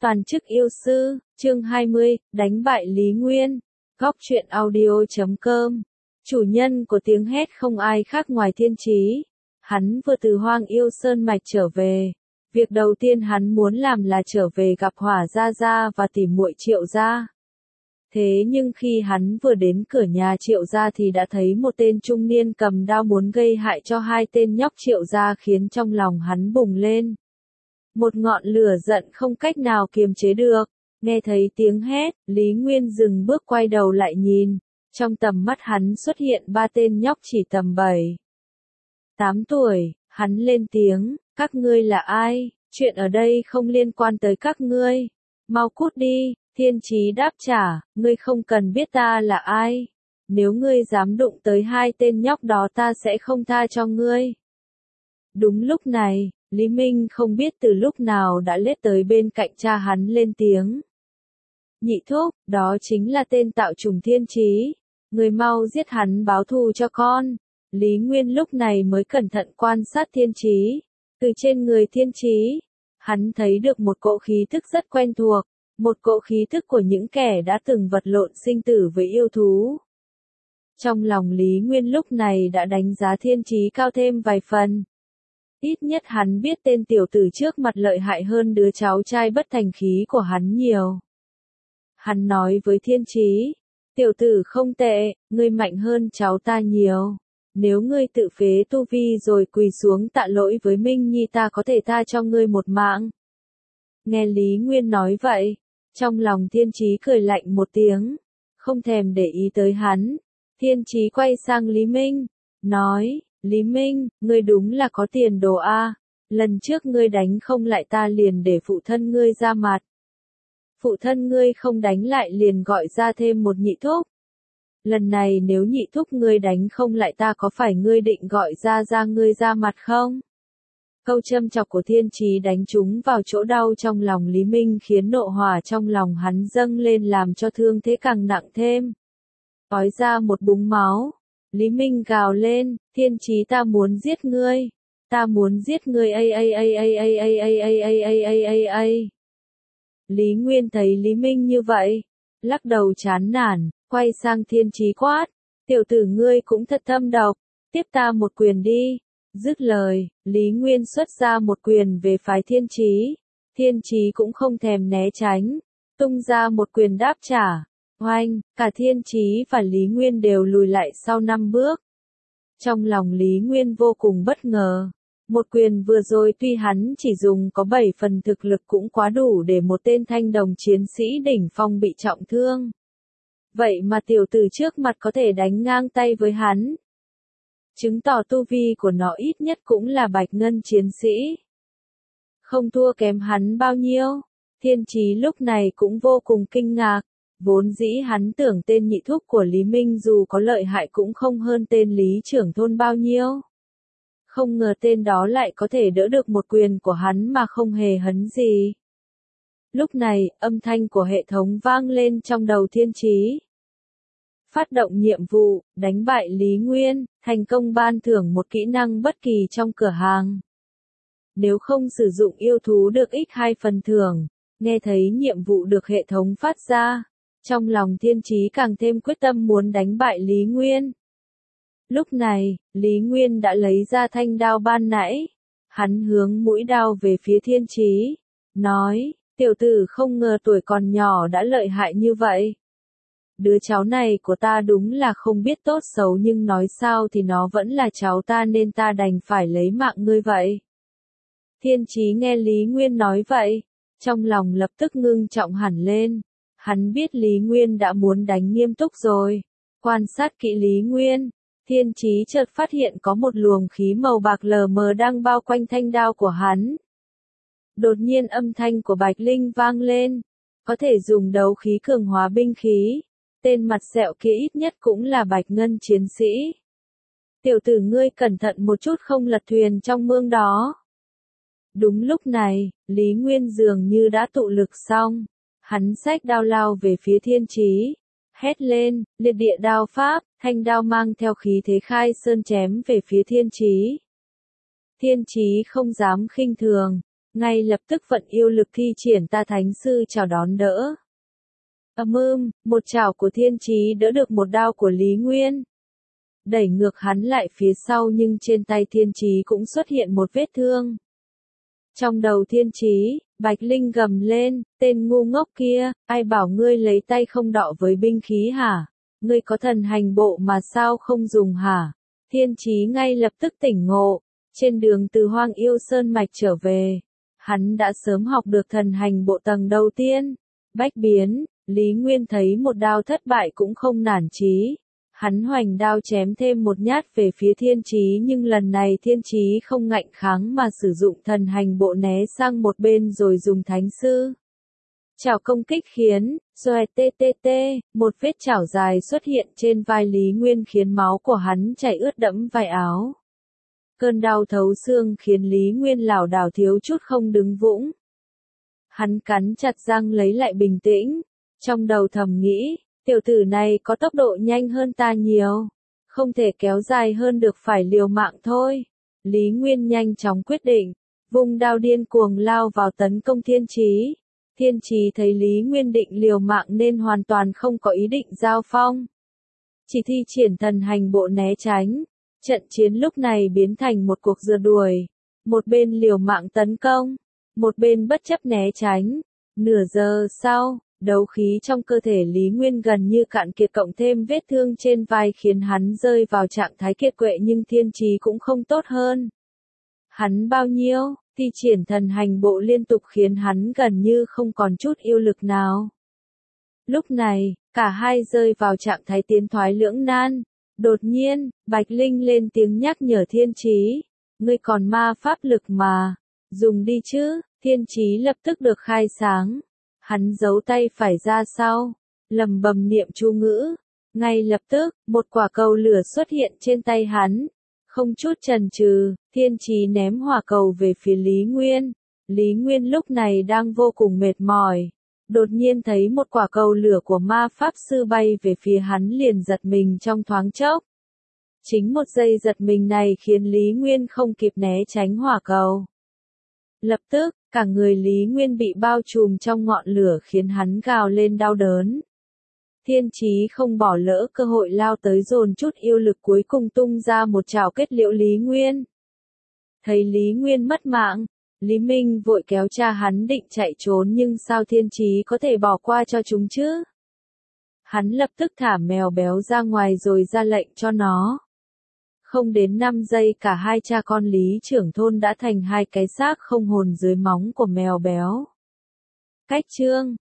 Toàn chức yêu sư, chương 20, đánh bại Lý Nguyên. Góc truyện audio.com. Chủ nhân của tiếng hét không ai khác ngoài Thiên Chí. Hắn vừa từ Hoang Yêu Sơn Mạch trở về. Việc đầu tiên hắn muốn làm là trở về gặp Hỏa Gia Gia và tìm muội Triệu Gia. Thế nhưng khi hắn vừa đến cửa nhà Triệu Gia thì đã thấy một tên trung niên cầm đao muốn gây hại cho hai tên nhóc Triệu Gia, khiến trong lòng hắn bùng lên. Một ngọn lửa giận không cách nào kiềm chế được. Nghe thấy tiếng hét, Lý Nguyên dừng bước quay đầu lại nhìn. Trong tầm mắt hắn xuất hiện ba tên nhóc chỉ tầm 7, 8 tuổi. Hắn lên tiếng, các ngươi là ai? Chuyện ở đây không liên quan tới các ngươi. Mau cút đi. Thiên Chí đáp trả, ngươi không cần biết ta là ai. Nếu ngươi dám đụng tới hai tên nhóc đó ta sẽ không tha cho ngươi. Đúng lúc này, Lý Minh không biết từ lúc nào đã lết tới bên cạnh cha hắn lên tiếng. Nhị thúc, đó chính là tên tạo trùng Thiên Chí. Người mau giết hắn báo thù cho con. Lý Nguyên lúc này mới cẩn thận quan sát Thiên Chí. Từ trên người Thiên Chí, hắn thấy được một cỗ khí thức rất quen thuộc. Một cỗ khí thức của những kẻ đã từng vật lộn sinh tử với yêu thú. Trong lòng Lý Nguyên lúc này đã đánh giá Thiên Chí cao thêm vài phần. Ít nhất hắn biết tên tiểu tử trước mặt lợi hại hơn đứa cháu trai bất thành khí của hắn nhiều. Hắn nói với Thiên Chí, tiểu tử không tệ, ngươi mạnh hơn cháu ta nhiều. Nếu ngươi tự phế tu vi rồi quỳ xuống tạ lỗi với Minh Nhi ta có thể tha cho ngươi một mạng. Nghe Lý Nguyên nói vậy, trong lòng Thiên Chí cười lạnh một tiếng, không thèm để ý tới hắn. Thiên Chí quay sang Lý Minh, nói, Lý Minh, ngươi đúng là có tiền đồ a. Lần trước ngươi đánh không lại ta liền để phụ thân ngươi ra mặt. Phụ thân ngươi không đánh lại liền gọi ra thêm một nhị thúc. Lần này nếu nhị thúc ngươi đánh không lại ta có phải ngươi định gọi ra ngươi ra mặt không? Câu châm chọc của Thiên Chí đánh trúng vào chỗ đau trong lòng Lý Minh khiến nộ hỏa trong lòng hắn dâng lên làm cho thương thế càng nặng thêm. Ói ra một búng máu. Lý Minh gào lên, Thiên Chí ta muốn giết ngươi. Ta muốn giết ngươi Lý Nguyên thấy Lý Minh như vậy, lắc đầu chán nản, quay sang Thiên Chí quát, tiểu tử ngươi cũng thật thâm độc, tiếp ta một quyền đi. Dứt lời, Lý Nguyên xuất ra một quyền về phái Thiên Chí. Thiên Chí cũng không thèm né tránh, tung ra một quyền đáp trả. Oanh, cả Thiên Chí và Lý Nguyên đều lùi lại sau 5 bước. Trong lòng Lý Nguyên vô cùng bất ngờ. Một quyền vừa rồi tuy hắn chỉ dùng có 7 phần thực lực cũng quá đủ để một tên thanh đồng chiến sĩ đỉnh phong bị trọng thương. Vậy mà tiểu tử trước mặt có thể đánh ngang tay với hắn. Chứng tỏ tu vi của nó ít nhất cũng là bạch ngân chiến sĩ. Không thua kém hắn bao nhiêu. Thiên Chí lúc này cũng vô cùng kinh ngạc. Vốn dĩ hắn tưởng tên nhị thúc của Lý Minh dù có lợi hại cũng không hơn tên Lý trưởng thôn bao nhiêu. Không ngờ tên đó lại có thể đỡ được một quyền của hắn mà không hề hấn gì. Lúc này, âm thanh của hệ thống vang lên trong đầu Thiên Chí. Phát động nhiệm vụ, đánh bại Lý Nguyên, thành công ban thưởng một kỹ năng bất kỳ trong cửa hàng. Nếu không sử dụng yêu thú được x2 phần thưởng. Nghe thấy nhiệm vụ được hệ thống phát ra, trong lòng Thiên Chí càng thêm quyết tâm muốn đánh bại Lý Nguyên. Lúc này, Lý Nguyên đã lấy ra thanh đao ban nãy. Hắn hướng mũi đao về phía Thiên Chí, nói, tiểu tử không ngờ tuổi còn nhỏ đã lợi hại như vậy. Đứa cháu này của ta đúng là không biết tốt xấu nhưng nói sao thì nó vẫn là cháu ta nên ta đành phải lấy mạng ngươi vậy. Thiên Chí nghe Lý Nguyên nói vậy, trong lòng lập tức ngưng trọng hẳn lên. Hắn biết Lý Nguyên đã muốn đánh nghiêm túc rồi. Quan sát kỹ Lý Nguyên, Thiên Chí chợt phát hiện có một luồng khí màu bạc lờ mờ đang bao quanh thanh đao của hắn. Đột nhiên âm thanh của Bạch Linh vang lên. Có thể dùng đấu khí cường hóa binh khí. Tên mặt sẹo kia ít nhất cũng là bạch ngân chiến sĩ. Tiểu tử ngươi cẩn thận một chút không lật thuyền trong mương đó. Đúng lúc này, Lý Nguyên dường như đã tụ lực xong. Hắn xách đao lao về phía Thiên Chí. Hét lên, liệt địa đao pháp, thanh đao mang theo khí thế khai sơn chém về phía Thiên Chí. Thiên Chí không dám khinh thường. ngay lập tức vận yêu lực thi triển ta thánh sư chào đón đỡ. Một chảo của thiên chí đỡ được một đao của Lý Nguyên. Đẩy ngược hắn lại phía sau nhưng trên tay thiên chí cũng xuất hiện một vết thương. Trong đầu thiên chí, Bạch Linh gầm lên, tên ngu ngốc kia, ai bảo ngươi lấy tay không đọ với binh khí hả? Ngươi có thần hành bộ mà sao không dùng hả? Thiên chí ngay lập tức tỉnh ngộ, trên đường từ Hoang Yêu Sơn Mạch trở về. Hắn đã sớm học được thần hành bộ tầng đầu tiên. Bách biến, Lý Nguyên thấy một đao thất bại cũng không nản chí. Hắn hoành đao chém thêm một nhát về phía thiên chí nhưng lần này thiên chí không ngạnh kháng mà sử dụng thần hành bộ né sang một bên rồi dùng thánh sư chảo công kích khiến, xoẹt một vết chảo dài xuất hiện trên vai Lý Nguyên khiến máu của hắn chảy ướt đẫm vai áo. Cơn đau thấu xương khiến Lý Nguyên lảo đảo thiếu chút không đứng vững. Hắn cắn chặt răng lấy lại bình tĩnh, trong đầu thầm nghĩ, tiểu tử này có tốc độ nhanh hơn ta nhiều, không thể kéo dài hơn được phải liều mạng thôi. Lý Nguyên nhanh chóng quyết định, vung đao điên cuồng lao vào tấn công thiên chí. Thiên chí thấy Lý Nguyên định liều mạng nên hoàn toàn không có ý định giao phong. Chỉ thi triển thần hành bộ né tránh. Trận chiến lúc này biến thành một cuộc rượt đuổi. Một bên liều mạng tấn công, một bên bất chấp né tránh. Nửa giờ sau, đấu khí trong cơ thể Lý Nguyên gần như cạn kiệt cộng thêm vết thương trên vai khiến hắn rơi vào trạng thái kiệt quệ nhưng thiên chí cũng không tốt hơn. Hắn bao nhiêu, thi triển thần hành bộ liên tục khiến hắn gần như không còn chút yêu lực nào. Lúc này, cả hai rơi vào trạng thái tiến thoái lưỡng nan. Đột nhiên, Bạch Linh lên tiếng nhắc nhở thiên chí. Ngươi còn ma pháp lực mà. Dùng đi chứ, thiên chí lập tức được khai sáng. Hắn giấu tay phải ra sau, lầm bầm niệm chú ngữ. Ngay lập tức, một quả cầu lửa xuất hiện trên tay hắn. Không chút chần chừ, thiên chí ném hỏa cầu về phía Lý Nguyên. Lý Nguyên lúc này đang vô cùng mệt mỏi. Đột nhiên thấy một quả cầu lửa của ma pháp sư bay về phía hắn liền giật mình trong thoáng chốc. Chính một giây giật mình này khiến Lý Nguyên không kịp né tránh hỏa cầu. Lập tức, cả người Lý Nguyên bị bao trùm trong ngọn lửa khiến hắn gào lên đau đớn. Thiên chí không bỏ lỡ cơ hội lao tới dồn chút yêu lực cuối cùng tung ra một chảo kết liễu Lý Nguyên. Thấy Lý Nguyên mất mạng, Lý Minh vội kéo cha hắn định chạy trốn nhưng sao thiên chí có thể bỏ qua cho chúng chứ? Hắn lập tức thả mèo béo ra ngoài rồi ra lệnh cho nó. Không đến 5 giây cả hai cha con Lý trưởng thôn đã thành hai cái xác không hồn dưới móng của mèo béo. Cách chương